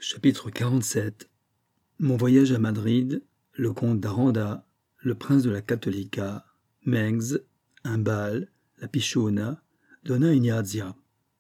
Chapitre 47. Mon voyage à Madrid, le comte d'Aranda, le prince de la Cattolica, Mengs, un bal, la Pichona, Donna Ignazia.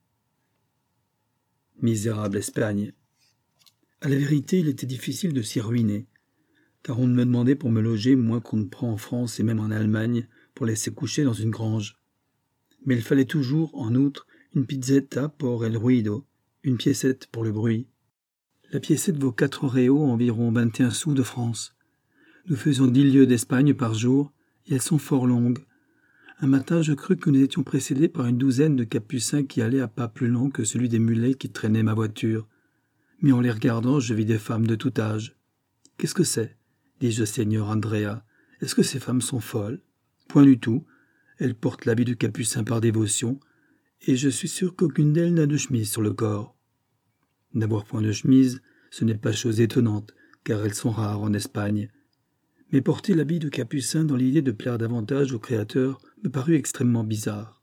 Misérable Espagne. À la vérité, il était difficile de s'y ruiner, car on ne me demandait pour me loger moins qu'on ne prend en France et même en Allemagne pour laisser coucher dans une grange. Mais il fallait toujours, en outre, une pizzetta por el ruido, une piécette pour le bruit. La piécette vaut 4 réaux, environ 21 sous de France. Nous faisions 10 lieues d'Espagne par jour, et elles sont fort longues. Un matin, je crus que nous étions précédés par une douzaine de capucins qui allaient à pas plus lents que celui des mulets qui traînaient ma voiture. Mais en les regardant, je vis des femmes de tout âge. « Qu'est-ce que c'est ?» dis-je au seigneur Andrea. « Est-ce que ces femmes sont folles ?» Point du tout. Elles portent l'habit du capucin par dévotion, et je suis sûr qu'aucune d'elles n'a de chemise sur le corps. N'avoir point de chemise, ce n'est pas chose étonnante, car elles sont rares en Espagne. Mais porter l'habit de capucin dans l'idée de plaire davantage au Créateur me parut extrêmement bizarre.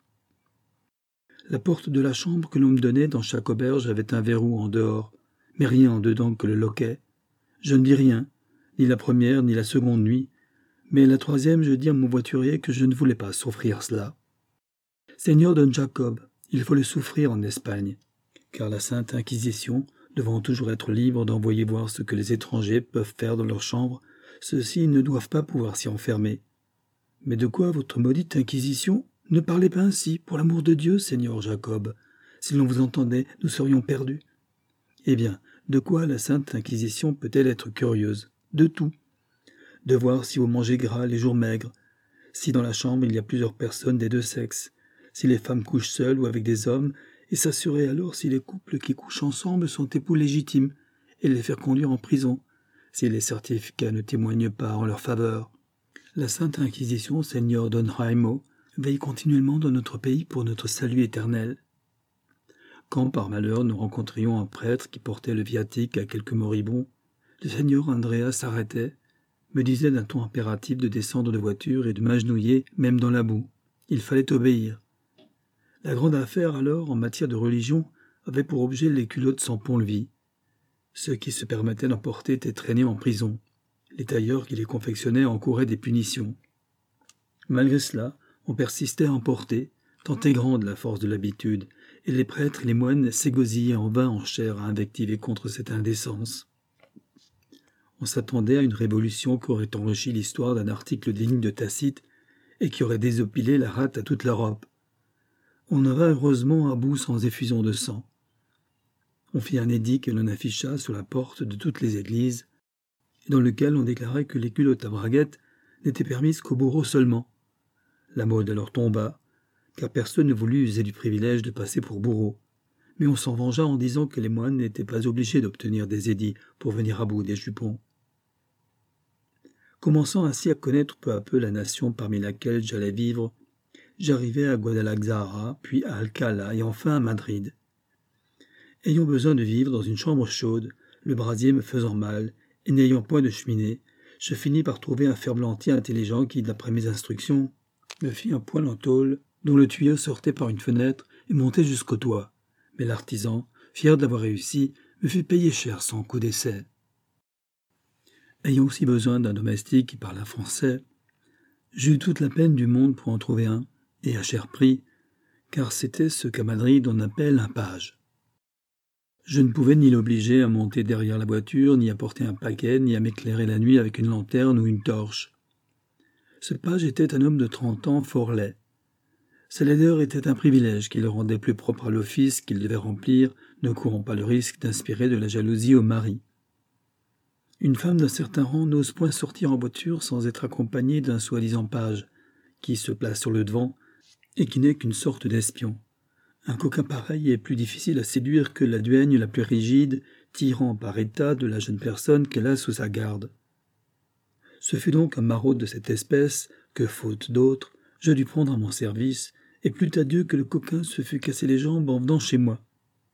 La porte de la chambre que l'on me donnait dans chaque auberge avait un verrou en dehors, mais rien en dedans que le loquet. Je ne dis rien, ni la première ni la seconde nuit, mais la troisième je dis à mon voiturier que je ne voulais pas souffrir cela. « Seigneur Don Jacob, il faut le souffrir en Espagne. » Car la Sainte Inquisition, devant toujours être libre d'envoyer voir ce que les étrangers peuvent faire dans leur chambre, ceux-ci ne doivent pas pouvoir s'y enfermer. « Mais de quoi votre maudite Inquisition ? Ne parlez pas ainsi, pour l'amour de Dieu, Seigneur Jacob. Si l'on vous entendait, nous serions perdus. » Eh bien, de quoi la Sainte Inquisition peut-elle être curieuse ? De tout. De voir si vous mangez gras les jours maigres, si dans la chambre il y a plusieurs personnes des deux sexes, si les femmes couchent seules ou avec des hommes, et s'assurer alors si les couples qui couchent ensemble sont époux légitimes, et les faire conduire en prison, si les certificats ne témoignent pas en leur faveur. La Sainte Inquisition, Seigneur Don Jaimo, veille continuellement dans notre pays pour notre salut éternel. Quand par malheur nous rencontrions un prêtre qui portait le viatique à quelques moribonds, le Seigneur Andrea s'arrêtait, me disait d'un ton impératif de descendre de voiture et de m'agenouiller même dans la boue. Il fallait obéir. La grande affaire, alors, en matière de religion, avait pour objet les culottes sans pont-levis. Ceux qui se permettaient d'en porter étaient traînés en prison. Les tailleurs qui les confectionnaient encouraient des punitions. Malgré cela, on persistait à en porter, tant est grande la force de l'habitude, et les prêtres et les moines s'égosillaient en vain en chair à invectiver contre cette indécence. On s'attendait à une révolution qui aurait enrichi l'histoire d'un article digne de Tacite et qui aurait désopilé la rate à toute l'Europe. On en vint heureusement à bout sans effusion de sang. On fit un édit que l'on afficha sur la porte de toutes les églises, dans lequel on déclarait que les culottes à braguettes n'étaient permises qu'aux bourreaux seulement. La mode alors tomba, car personne ne voulut user du privilège de passer pour bourreau. Mais on s'en vengea en disant que les moines n'étaient pas obligés d'obtenir des édits pour venir à bout des jupons. Commençant ainsi à connaître peu à peu la nation parmi laquelle j'allais vivre, j'arrivai à Guadalajara, puis à Alcalá et enfin à Madrid. Ayant besoin de vivre dans une chambre chaude, le brasier me faisant mal, et n'ayant point de cheminée, je finis par trouver un ferblantier intelligent qui, d'après mes instructions, me fit un poêle en tôle dont le tuyau sortait par une fenêtre et montait jusqu'au toit. Mais l'artisan, fier d'avoir réussi, me fit payer cher son coup d'essai. Ayant aussi besoin d'un domestique qui parlât français, j'eus toute la peine du monde pour en trouver un, et à cher prix, car c'était ce qu'à Madrid on appelle un page. Je ne pouvais ni l'obliger à monter derrière la voiture, ni à porter un paquet, ni à m'éclairer la nuit avec une lanterne ou une torche. Ce page était un homme de 30 ans fort laid. Sa laideur était un privilège qui le rendait plus propre à l'office qu'il devait remplir, ne courant pas le risque d'inspirer de la jalousie au mari. Une femme d'un certain rang n'ose point sortir en voiture sans être accompagnée d'un soi-disant page, qui se place sur le devant et qui n'est qu'une sorte d'espion. Un coquin pareil est plus difficile à séduire que la duègne la plus rigide, tirant par état de la jeune personne qu'elle a sous sa garde. Ce fut donc un maraude de cette espèce que, faute d'autre, je dus prendre à mon service, et plût à Dieu que le coquin se fût cassé les jambes en venant chez moi.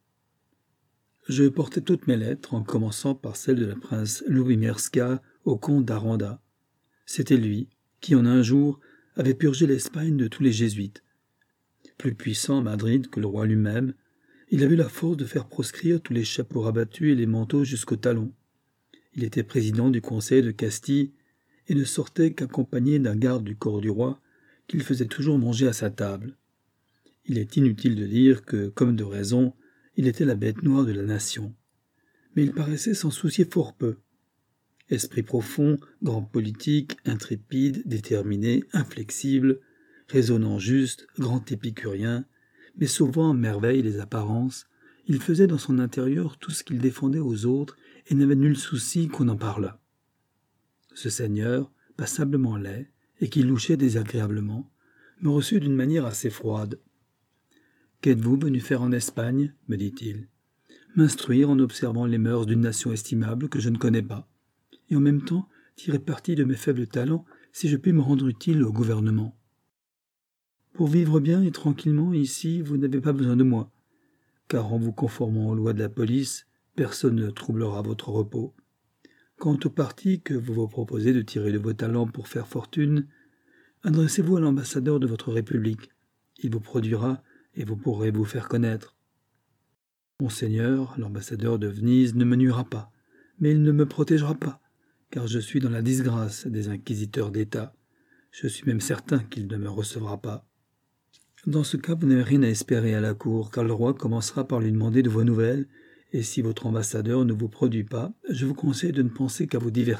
Je portais toutes mes lettres, en commençant par celle de la prince Loubimerska au comte d'Aranda. C'était lui qui, en un jour, avait purgé l'Espagne de tous les jésuites. Plus puissant à Madrid que le roi lui-même, Il avait la force de faire proscrire tous les chapeaux rabattus et les manteaux jusqu'aux talons. Il était président du conseil de Castille et ne sortait qu'accompagné d'un garde du corps du roi qu'il faisait toujours manger à sa table. Il est inutile de dire que, comme de raison, il était la bête noire de la nation. Mais il paraissait s'en soucier fort peu. Esprit profond, grand politique, intrépide, déterminé, inflexible, raisonnant juste, grand épicurien, mais sauvant à merveille les apparences, il faisait dans son intérieur tout ce qu'il défendait aux autres et n'avait nul souci qu'on en parlât. Ce seigneur, passablement laid, et qui louchait désagréablement, me reçut d'une manière assez froide. « Qu'êtes-vous venu faire en Espagne ?» me dit-il. « M'instruire en observant les mœurs d'une nation estimable que je ne connais pas, et en même temps tirer parti de mes faibles talents si je puis me rendre utile au gouvernement. Pour vivre bien et tranquillement ici, vous n'avez pas besoin de moi, car en vous conformant aux lois de la police, personne ne troublera votre repos. Quant au parti que vous vous proposez de tirer de vos talents pour faire fortune, adressez-vous à l'ambassadeur de votre République. Il vous produira et vous pourrez vous faire connaître. Monseigneur, l'ambassadeur de Venise ne me nuira pas, mais il ne me protégera pas, car je suis dans la disgrâce des inquisiteurs d'État. Je suis même certain qu'il ne me recevra pas. Dans ce cas, vous n'avez rien à espérer à la cour, car le roi commencera par lui demander de vos nouvelles, et si votre ambassadeur ne vous produit pas, je vous conseille de ne penser qu'à vous divertir. »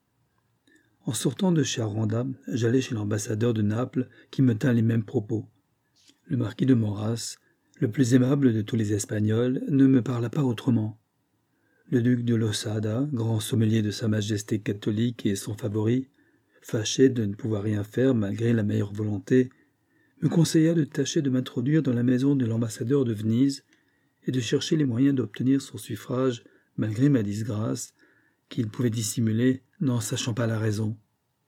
En sortant de chez Aranda, j'allai chez l'ambassadeur de Naples, qui me tint les mêmes propos. Le marquis de Moras, le plus aimable de tous les Espagnols, ne me parla pas autrement. Le duc de Losada, grand sommelier de Sa Majesté catholique et son favori, fâché de ne pouvoir rien faire malgré la meilleure volonté, me conseilla de tâcher de m'introduire dans la maison de l'ambassadeur de Venise et de chercher les moyens d'obtenir son suffrage malgré ma disgrâce, qu'il pouvait dissimuler, n'en sachant pas la raison.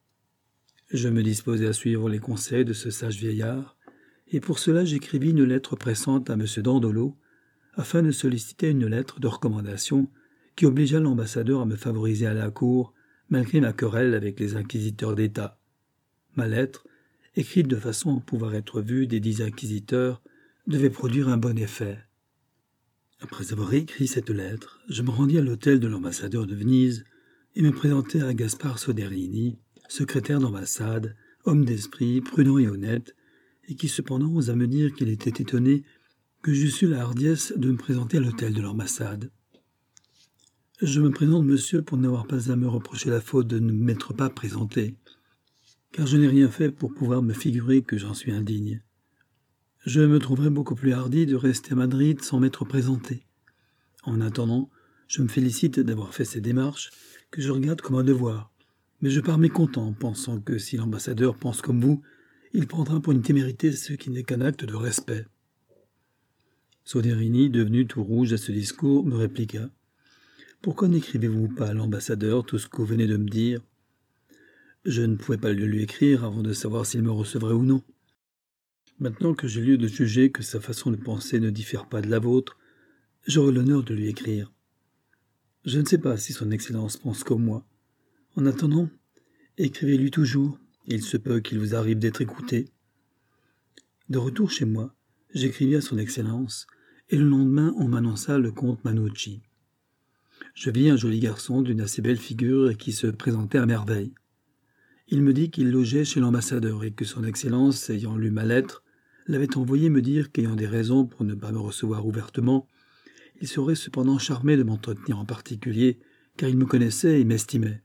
Je me disposai à suivre les conseils de ce sage vieillard, et pour cela j'écrivis une lettre pressante à M. Dandolo, afin de solliciter une lettre de recommandation qui obligea l'ambassadeur à me favoriser à la cour, malgré ma querelle avec les inquisiteurs d'État. Ma lettre, écrite de façon à pouvoir être vue des 10 inquisiteurs, devait produire un bon effet. Après avoir écrit cette lettre, je me rendis à l'hôtel de l'ambassadeur de Venise et me présentai à Gaspard Soderini, secrétaire d'ambassade, homme d'esprit, prudent et honnête, et qui cependant osa me dire qu'il était étonné que j'eusse eu la hardiesse de me présenter à l'hôtel de l'ambassade. « Je me présente, monsieur, pour n'avoir pas à me reprocher la faute de ne m'être pas présenté, car je n'ai rien fait pour pouvoir me figurer que j'en suis indigne. Je me trouverais beaucoup plus hardi de rester à Madrid sans m'être présenté. En attendant, je me félicite d'avoir fait ces démarches, que je regarde comme un devoir, mais je pars mécontent, pensant que si l'ambassadeur pense comme vous, il prendra pour une témérité ce qui n'est qu'un acte de respect. » Soderini, devenu tout rouge à ce discours, me répliqua. « Pourquoi n'écrivez-vous pas à l'ambassadeur tout ce que vous venez de me dire ?» Je ne pouvais pas le lui écrire avant de savoir s'il me recevrait ou non. Maintenant que j'ai lieu de juger que sa façon de penser ne diffère pas de la vôtre, j'aurai l'honneur de lui écrire. Je ne sais pas si son Excellence pense comme moi. En attendant, écrivez-lui toujours, il se peut qu'il vous arrive d'être écouté. De retour chez moi, j'écrivis à son Excellence, et le lendemain on m'annonça le comte Manucci. Je vis un joli garçon d'une assez belle figure et qui se présentait à merveille. Il me dit qu'il logeait chez l'ambassadeur et que son Excellence, ayant lu ma lettre, l'avait envoyé me dire qu'ayant des raisons pour ne pas me recevoir ouvertement, il serait cependant charmé de m'entretenir en particulier, car il me connaissait et m'estimait.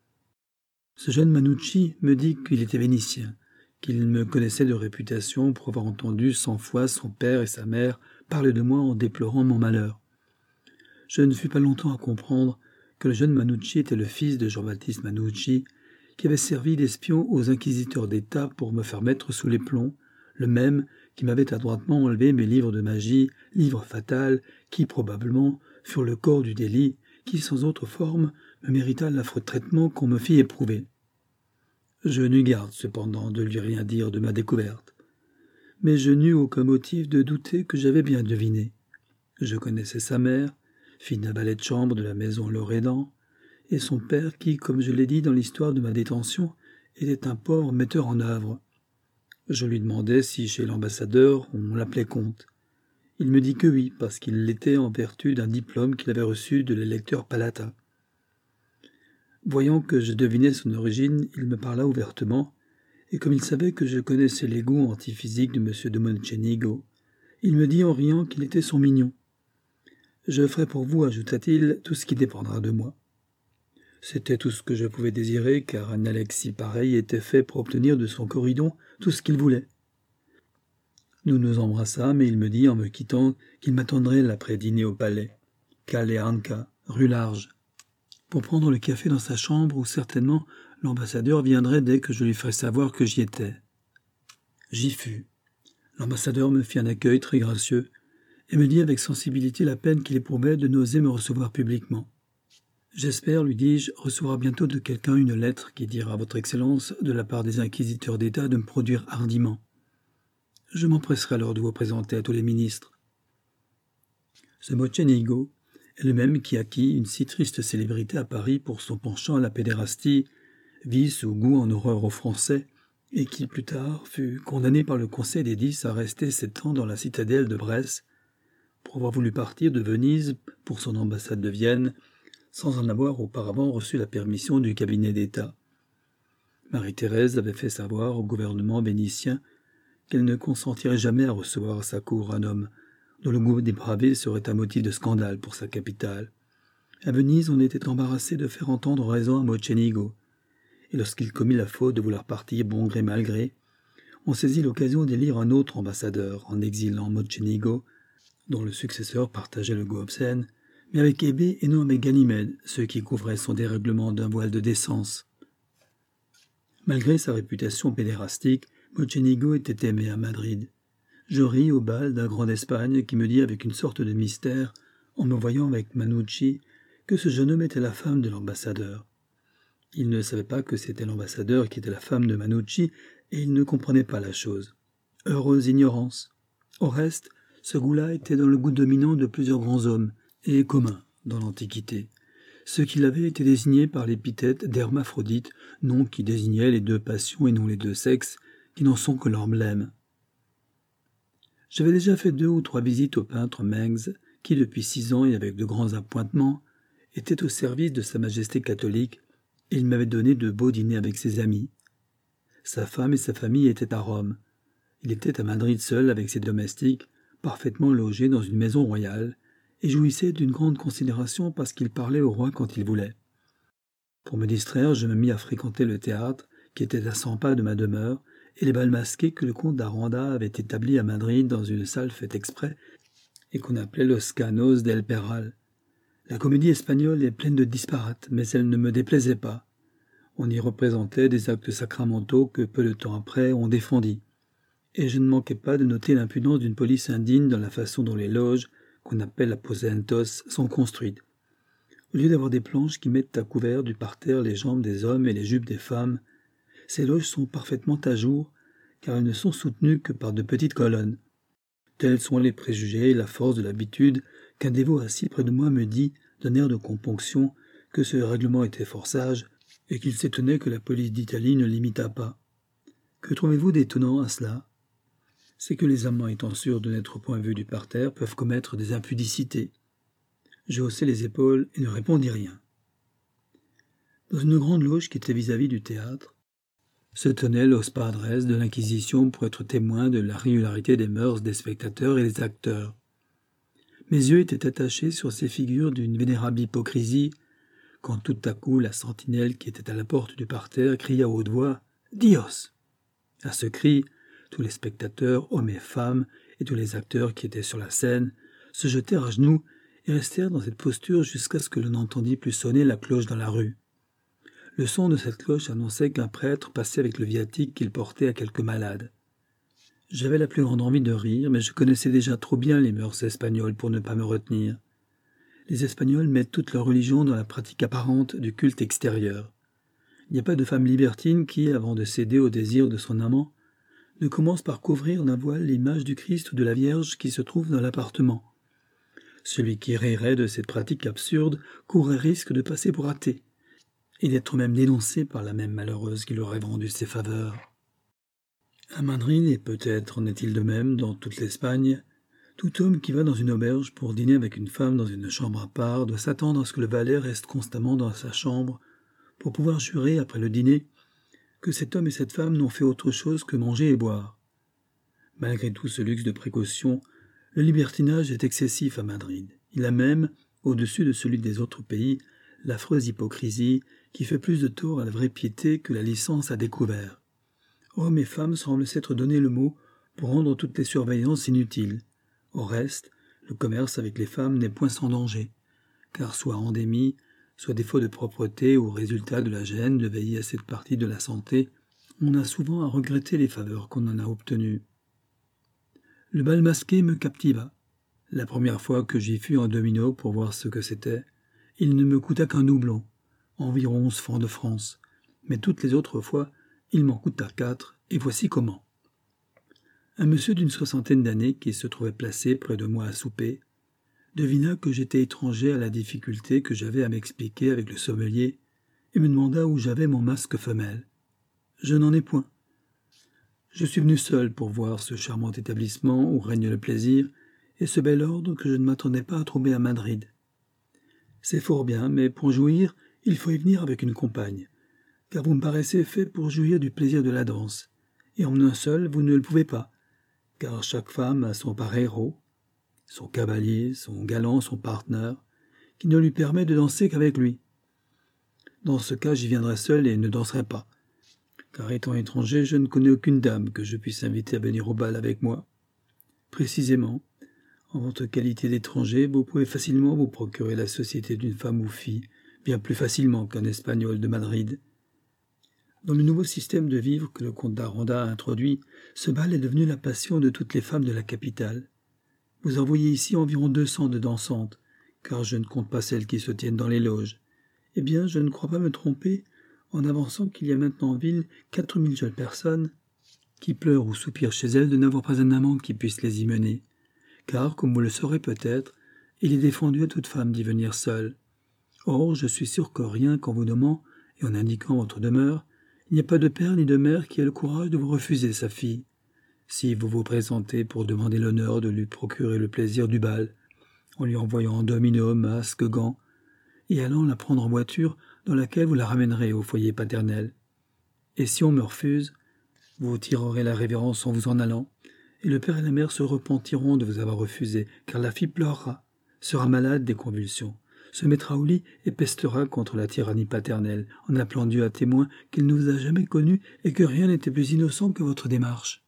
Ce jeune Manucci me dit qu'il était vénitien, qu'il me connaissait de réputation pour avoir entendu 100 fois son père et sa mère parler de moi en déplorant mon malheur. Je ne fus pas longtemps à comprendre que le jeune Manucci était le fils de Jean-Baptiste Manucci, qui avait servi d'espion aux inquisiteurs d'État pour me faire mettre sous les plombs, le même qui m'avait adroitement enlevé mes livres de magie, livres fatals, qui, probablement, furent le corps du délit, qui, sans autre forme, me mérita l'affreux traitement qu'on me fit éprouver. Je n'eus garde, cependant, de lui rien dire de ma découverte. Mais je n'eus aucun motif de douter que j'avais bien deviné. Je connaissais sa mère, fille d'un valet de chambre de la maison Loredan, et son père qui, comme je l'ai dit dans l'histoire de ma détention, était un pauvre metteur en œuvre. Je lui demandai si chez l'ambassadeur on l'appelait comte. Il me dit que oui, parce qu'il l'était en vertu d'un diplôme qu'il avait reçu de l'électeur Palata. Voyant que je devinais son origine, il me parla ouvertement, et comme il savait que je connaissais les goûts antiphysiques de M. de Mocenigo, il me dit en riant qu'il était son mignon. « Je ferai pour vous, ajouta-t-il, tout ce qui dépendra de moi. » C'était tout ce que je pouvais désirer, car un Alexis pareil était fait pour obtenir de son Corydon tout ce qu'il voulait. Nous nous embrassâmes et il me dit, en me quittant, qu'il m'attendrait l'après-dîner au palais, Calle Anca, rue Large, pour prendre le café dans sa chambre où certainement l'ambassadeur viendrait dès que je lui ferais savoir que j'y étais. J'y fus. L'ambassadeur me fit un accueil très gracieux et me dit avec sensibilité la peine qu'il éprouvait de n'oser me recevoir publiquement. « J'espère, lui dis-je, recevoir bientôt de quelqu'un une lettre qui dira à votre Excellence, de la part des inquisiteurs d'État, de me produire hardiment. Je m'empresserai alors de vous présenter à tous les ministres. » Ce Mocenigo est le même qui acquit une si triste célébrité à Paris pour son penchant à la pédérastie, vice ou goût en horreur aux Français, et qui plus tard fut condamné par le Conseil des 10 à rester 7 ans dans la citadelle de Brest, pour avoir voulu partir de Venise pour son ambassade de Vienne, sans en avoir auparavant reçu la permission du cabinet d'État. Marie-Thérèse avait fait savoir au gouvernement vénitien qu'elle ne consentirait jamais à recevoir à sa cour un homme dont le goût dépravé serait un motif de scandale pour sa capitale. À Venise, on était embarrassé de faire entendre raison à Mocenigo, et lorsqu'il commit la faute de vouloir partir bon gré mal gré, on saisit l'occasion d'élire un autre ambassadeur en exilant Mocenigo, dont le successeur partageait le goût obscène, mais avec Hébé et non avec Ganymède, ce qui couvrait son dérèglement d'un voile de décence. Malgré sa réputation pédérastique, Mocenigo était aimé à Madrid. Je ris au bal d'un grand d'Espagne qui me dit avec une sorte de mystère, en me voyant avec Manucci, que ce jeune homme était la femme de l'ambassadeur. Il ne savait pas que c'était l'ambassadeur qui était la femme de Manucci, et il ne comprenait pas la chose. Heureuse ignorance. Au reste, ce goût-là était dans le goût dominant de plusieurs grands hommes, et commun dans l'Antiquité. Ceux qui l'avaient étaient désignés par l'épithète d'hermaphrodite, nom qui désignait les deux passions et non les deux sexes, qui n'en sont que l'emblème. J'avais déjà fait 2 ou 3 visites au peintre Mengs, qui depuis 6 ans et avec de grands appointements, était au service de Sa Majesté catholique, et il m'avait donné de beaux dîners avec ses amis. Sa femme et sa famille étaient à Rome. Il était à Madrid seul avec ses domestiques, parfaitement logé dans une maison royale, et jouissait d'une grande considération parce qu'il parlait au roi quand il voulait. Pour me distraire, je me mis à fréquenter le théâtre, qui était à 100 pas de ma demeure, et les bals masqués que le comte d'Aranda avait établis à Madrid dans une salle faite exprès, et qu'on appelait Los Canos del Peral. La comédie espagnole est pleine de disparates, mais elle ne me déplaisait pas. On y représentait des actes sacramentaux que peu de temps après on défendit. Et je ne manquais pas de noter l'impudence d'une police indigne dans la façon dont les loges, qu'on appelle aposentos, sont construites. Au lieu d'avoir des planches qui mettent à couvert du parterre les jambes des hommes et les jupes des femmes, ces loges sont parfaitement à jour, car elles ne sont soutenues que par de petites colonnes. Tels sont les préjugés et la force de l'habitude qu'un dévot assis près de moi me dit, d'un air de componction, que ce règlement était fort sage, et qu'il s'étonnait que la police d'Italie ne l'imitât pas. Que trouvez-vous d'étonnant à cela ? C'est que les amants étant sûrs de n'être point vus du parterre peuvent commettre des impudicités. Je haussai les épaules et ne répondis rien. Dans une grande loge qui était vis-à-vis du théâtre, se tenaient los padres de l'Inquisition pour être témoins de la régularité des mœurs des spectateurs et des acteurs. Mes yeux étaient attachés sur ces figures d'une vénérable hypocrisie, quand tout à coup la sentinelle qui était à la porte du parterre cria à haute voix « Dios !» À ce cri, tous les spectateurs, hommes et femmes, et tous les acteurs qui étaient sur la scène, se jetèrent à genoux et restèrent dans cette posture jusqu'à ce que l'on n'entendît plus sonner la cloche dans la rue. Le son de cette cloche annonçait qu'un prêtre passait avec le viatique qu'il portait à quelques malades. J'avais la plus grande envie de rire, mais je connaissais déjà trop bien les mœurs espagnoles pour ne pas me retenir. Les Espagnols mettent toute leur religion dans la pratique apparente du culte extérieur. Il n'y a pas de femme libertine qui, avant de céder au désir de son amant, ne commence par couvrir d'un voile l'image du Christ ou de la Vierge qui se trouve dans l'appartement. Celui qui rirait de cette pratique absurde courrait risque de passer pour athée, et d'être même dénoncé par la même malheureuse qui lui aurait vendu ses faveurs. À Madrid, et peut-être en est-il de même dans toute l'Espagne, Tout homme qui va dans une auberge pour dîner avec une femme dans une chambre à part doit s'attendre à ce que le valet reste constamment dans sa chambre pour pouvoir jurer, après le dîner, que cet homme et cette femme n'ont fait autre chose que manger et boire. Malgré tout ce luxe de précaution, le libertinage est excessif à Madrid. Il a même, au-dessus de celui des autres pays, l'affreuse hypocrisie qui fait plus de tort à la vraie piété que la licence à découvert. Hommes et femmes semblent s'être donné le mot pour rendre toutes les surveillances inutiles. Au reste, le commerce avec les femmes n'est point sans danger, car soit endémie, soit défaut de propreté ou résultat de la gêne de veiller à cette partie de la santé, on a souvent à regretter les faveurs qu'on en a obtenues. Le bal masqué me captiva. La première fois que j'y fus en domino pour voir ce que c'était, il ne me coûta qu'un doublon, environ 11 francs de France, mais toutes les autres fois, il m'en coûta 4, et voici comment. Un monsieur d'une 60aine d'années qui se trouvait placé près de moi à souper, devina que j'étais étranger à la difficulté que j'avais à m'expliquer avec le sommelier et me demanda où j'avais mon masque femelle. Je n'en ai point. Je suis venu seul pour voir ce charmant établissement où règne le plaisir et ce bel ordre que je ne m'attendais pas à trouver à Madrid. C'est fort bien, mais pour jouir, il faut y venir avec une compagne, car vous me paraissez fait pour jouir du plaisir de la danse, et en un seul vous ne le pouvez pas, car chaque femme a son parero, son cavalier, son galant, son partenaire, qui ne lui permet de danser qu'avec lui. Dans ce cas, j'y viendrai seul et ne danserai pas, car étant étranger, je ne connais aucune dame que je puisse inviter à venir au bal avec moi. Précisément, en votre qualité d'étranger, vous pouvez facilement vous procurer la société d'une femme ou fille, bien plus facilement qu'un Espagnol de Madrid. Dans le nouveau système de vivre que le comte d'Aranda a introduit, ce bal est devenu la passion de toutes les femmes de la capitale. Vous en voyez ici environ 200 de dansantes, car je ne compte pas celles qui se tiennent dans les loges. Eh bien, je ne crois pas me tromper en avançant qu'il y a maintenant en ville 4000 jeunes personnes qui pleurent ou soupirent chez elles de n'avoir pas un amant qui puisse les y mener. Car, comme vous le saurez peut-être, il est défendu à toute femme d'y venir seule. Or, je suis sûr que rien qu'en vous nommant et en indiquant votre demeure, il n'y a pas de père ni de mère qui ait le courage de vous refuser sa fille. Si vous vous présentez pour demander l'honneur de lui procurer le plaisir du bal, en lui envoyant domino, masque, gants, et allant la prendre en voiture dans laquelle vous la ramènerez au foyer paternel. Et si on me refuse, vous tirerez la révérence en vous en allant, et le père et la mère se repentiront de vous avoir refusé, car la fille pleurera, sera malade des convulsions, se mettra au lit et pestera contre la tyrannie paternelle, en appelant Dieu à témoin qu'il ne vous a jamais connu et que rien n'était plus innocent que votre démarche.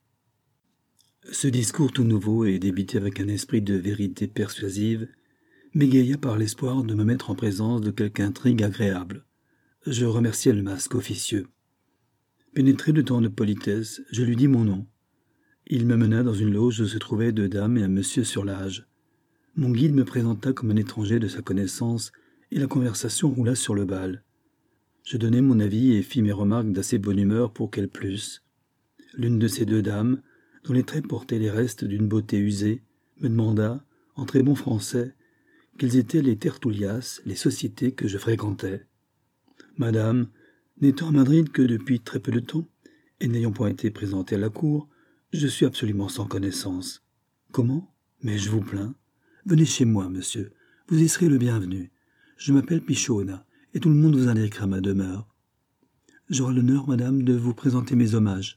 Ce discours tout nouveau et débité avec un esprit de vérité persuasive m'égaya par l'espoir de me mettre en présence de quelque intrigue agréable. Je remerciai le masque officieux. Pénétré de tant de politesse, je lui dis mon nom. Il me mena dans une loge où se trouvaient 2 dames et un monsieur sur l'âge. Mon guide me présenta comme un étranger de sa connaissance, et la conversation roula sur le bal. Je donnai mon avis et fis mes remarques d'assez bonne humeur pour qu'elles plussent. L'une de ces 2 dames, dont les traits portaient les restes d'une beauté usée, me demanda, en très bon français, quelles étaient les tertulias, les sociétés que je fréquentais. Madame, n'étant à Madrid que depuis très peu de temps, et n'ayant point été présenté à la cour, je suis absolument sans connaissance. Comment? Mais je vous plains. Venez chez moi, monsieur. Vous y serez le bienvenu. Je m'appelle Pichona, et tout le monde vous indiquera ma demeure. J'aurai l'honneur, madame, de vous présenter mes hommages.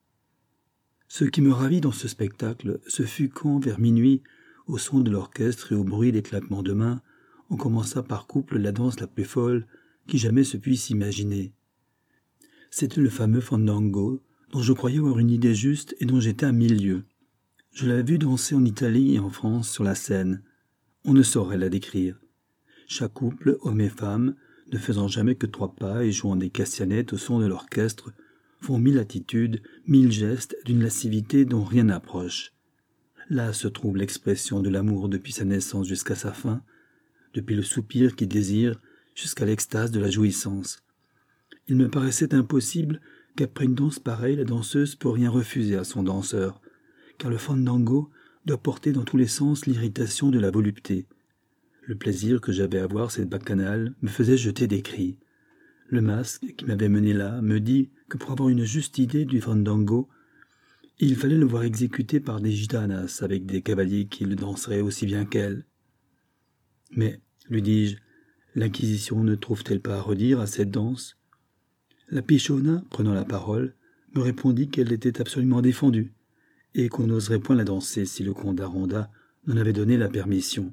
Ce qui me ravit dans ce spectacle, ce fut quand, vers minuit, au son de l'orchestre et au bruit des claquements de mains, on commença par couple la danse la plus folle qui jamais se puisse imaginer. C'était le fameux fandango, dont je croyais avoir une idée juste et dont j'étais à 1000 lieues. Je l'avais vu danser en Italie et en France sur la scène. On ne saurait la décrire. Chaque couple, homme et femme, ne faisant jamais que 3 pas et jouant des castagnettes au son de l'orchestre, font 1000 attitudes, 1000 gestes d'une lascivité dont rien n'approche. Là se trouve l'expression de l'amour depuis sa naissance jusqu'à sa fin, depuis le soupir qui désire jusqu'à l'extase de la jouissance. Il me paraissait impossible qu'après une danse pareille, la danseuse peut rien refuser à son danseur, car le fandango doit porter dans tous les sens l'irritation de la volupté. Le plaisir que j'avais à voir cette bacchanale me faisait jeter des cris. Le masque qui m'avait mené là me dit que pour avoir une juste idée du fandango, Il fallait le voir exécuté par des gitanas avec des cavaliers qui le danseraient aussi bien qu'elle. Mais, lui dis-je, l'Inquisition ne trouve-t-elle pas à redire à cette danse? La Pichona, prenant la parole, me répondit qu'elle était absolument défendue, et qu'on n'oserait point la danser si le comte d'Aronda n'en avait donné la permission.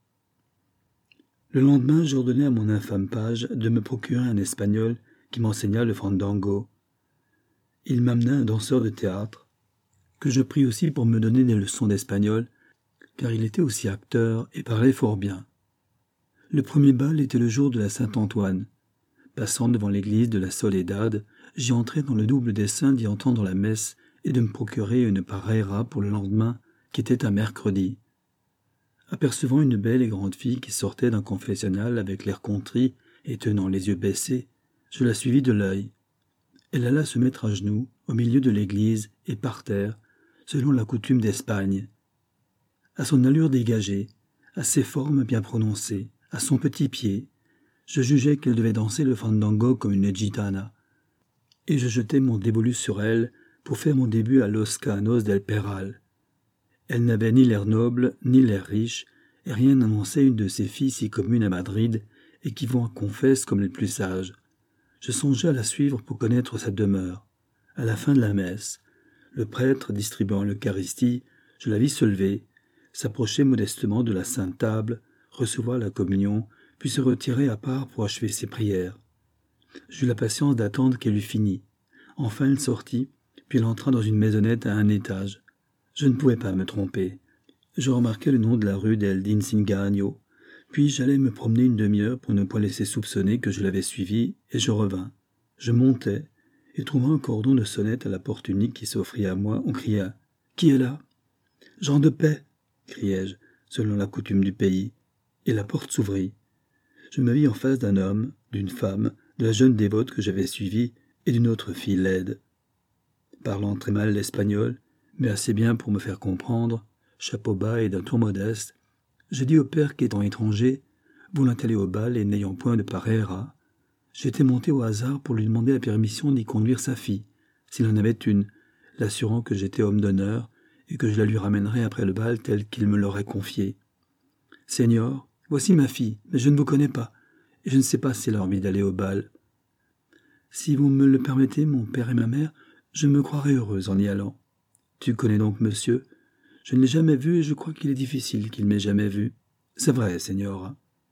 Le lendemain, j'ordonnai à mon infâme page de me procurer un Espagnol qui m'enseigna le fandango. Il m'amena un danseur de théâtre, que je pris aussi pour me donner des leçons d'espagnol, car il était aussi acteur et parlait fort bien. Le premier bal était le jour de la Saint-Antoine. Passant devant l'église de la Soledad, j'y entrai dans le double dessein d'y entendre la messe et de me procurer une pareira pour le lendemain, qui était un mercredi. Apercevant une belle et grande fille qui sortait d'un confessionnal avec l'air contrit et tenant les yeux baissés, je la suivis de l'œil. Elle alla se mettre à genoux, au milieu de l'église et par terre, selon la coutume d'Espagne. À son allure dégagée, à ses formes bien prononcées, à son petit pied, je jugeai qu'elle devait danser le fandango comme une gitana, et je jetai mon dévolu sur elle pour faire mon début à Los Canos del Peral. Elle n'avait ni l'air noble, ni l'air riche, et rien n'annonçait une de ces filles si communes à Madrid et qui vont à confesse comme les plus sages. Je songeais à la suivre pour connaître sa demeure. À la fin de la messe, le prêtre, distribuant l'Eucharistie, je la vis se lever, s'approcher modestement de la sainte table, recevoir la communion, puis se retirer à part pour achever ses prières. J'eus la patience d'attendre qu'elle eût fini. Enfin elle sortit, puis elle entra dans une maisonnette à un étage. Je ne pouvais pas me tromper. Je remarquai le nom de la rue del Dinsigagno, puis j'allai me promener une demi-heure pour ne point laisser soupçonner que je l'avais suivi, et je revins. Je montai, et trouvant un cordon de sonnette à la porte unique qui s'offrit à moi, on cria « Qui est là ?»« Jean de paix !» criai-je, selon la coutume du pays, et la porte s'ouvrit. Je me vis en face d'un homme, d'une femme, de la jeune dévote que j'avais suivie, et d'une autre fille laide. Parlant très mal l'espagnol, mais assez bien pour me faire comprendre, chapeau bas et d'un ton modeste, je dis au père qu'étant étranger, voulant aller au bal et n'ayant point de pareira, j'étais monté au hasard pour lui demander la permission d'y conduire sa fille, s'il en avait une, l'assurant que j'étais homme d'honneur et que je la lui ramènerais après le bal tel qu'il me l'aurait confié. « Seigneur, voici ma fille, mais je ne vous connais pas, et je ne sais pas si elle a envie d'aller au bal. Si vous me le permettez, mon père et ma mère, je me croirais heureuse en y allant. Tu connais donc monsieur? Je ne l'ai jamais vu et je crois qu'il est difficile qu'il m'ait jamais vu. C'est vrai, Señora. »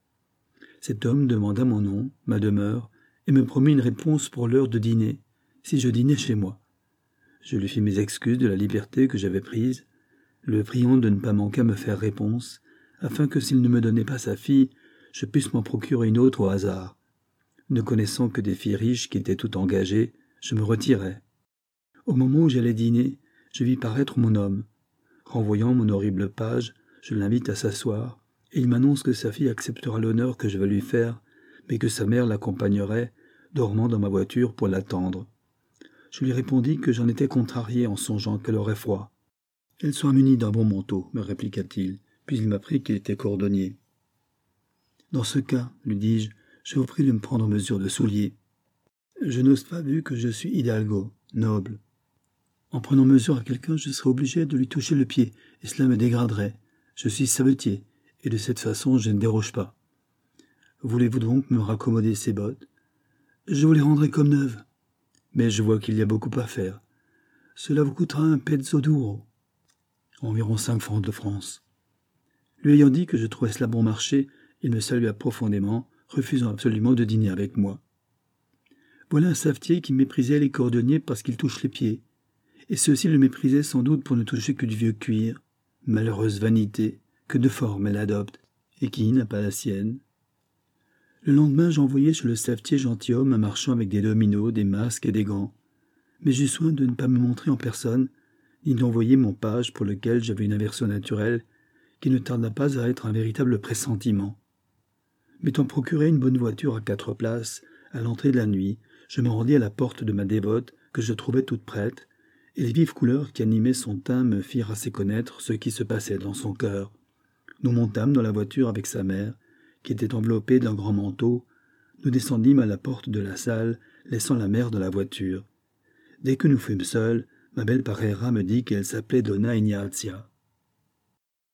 Cet homme demanda mon nom, ma demeure, et me promit une réponse pour l'heure de dîner, si je dînais chez moi. Je lui fis mes excuses de la liberté que j'avais prise, le priant de ne pas manquer à me faire réponse, afin que s'il ne me donnait pas sa fille, je puisse m'en procurer une autre au hasard. Ne connaissant que des filles riches qui étaient toutes engagées, je me retirai. Au moment où j'allais dîner, je vis paraître mon homme. Renvoyant mon horrible page, je l'invite à s'asseoir, et il m'annonce que sa fille acceptera l'honneur que je vais lui faire, mais que sa mère l'accompagnerait, dormant dans ma voiture pour l'attendre. Je lui répondis que j'en étais contrarié en songeant qu'elle aurait froid. « Elle sera munie d'un bon manteau, » me répliqua-t-il, puis il m'apprit qu'il était cordonnier. « Dans ce cas, lui dis-je, je vous prie de me prendre mesure de souliers. Je n'ose pas vu que je suis hidalgo, noble. En prenant mesure à quelqu'un, je serais obligé de lui toucher le pied, et cela me dégraderait. Je suis savetier, et de cette façon je ne déroge pas. Voulez-vous donc me raccommoder ces bottes? Je vous les rendrai comme neuves. Mais je vois qu'il y a beaucoup à faire. Cela vous coûtera un pezzo duro, environ 5 francs de France. » Lui ayant dit que je trouvais cela bon marché, il me salua profondément, refusant absolument de dîner avec moi. Voilà un savetier qui méprisait les cordonniers parce qu'ils touchent les pieds. Et ceux-ci le méprisaient sans doute pour ne toucher que du vieux cuir. Malheureuse vanité, que de forme elle adopte, et qui n'a pas la sienne. Le lendemain, j'envoyai chez le savetier gentilhomme un marchand avec des dominos, des masques et des gants. Mais j'eus soin de ne pas me montrer en personne, ni d'envoyer mon page pour lequel j'avais une aversion naturelle, qui ne tarda pas à être un véritable pressentiment. M'étant procuré une bonne voiture à 4 places, à l'entrée de la nuit, je me rendis à la porte de ma dévote, que je trouvai toute prête, et les vives couleurs qui animaient son teint me firent assez connaître ce qui se passait dans son cœur. Nous montâmes dans la voiture avec sa mère, qui était enveloppée d'un grand manteau. Nous descendîmes à la porte de la salle, laissant la mère dans la voiture. Dès que nous fûmes seuls, Ma belle Parera me dit qu'elle s'appelait Donna Ignazia.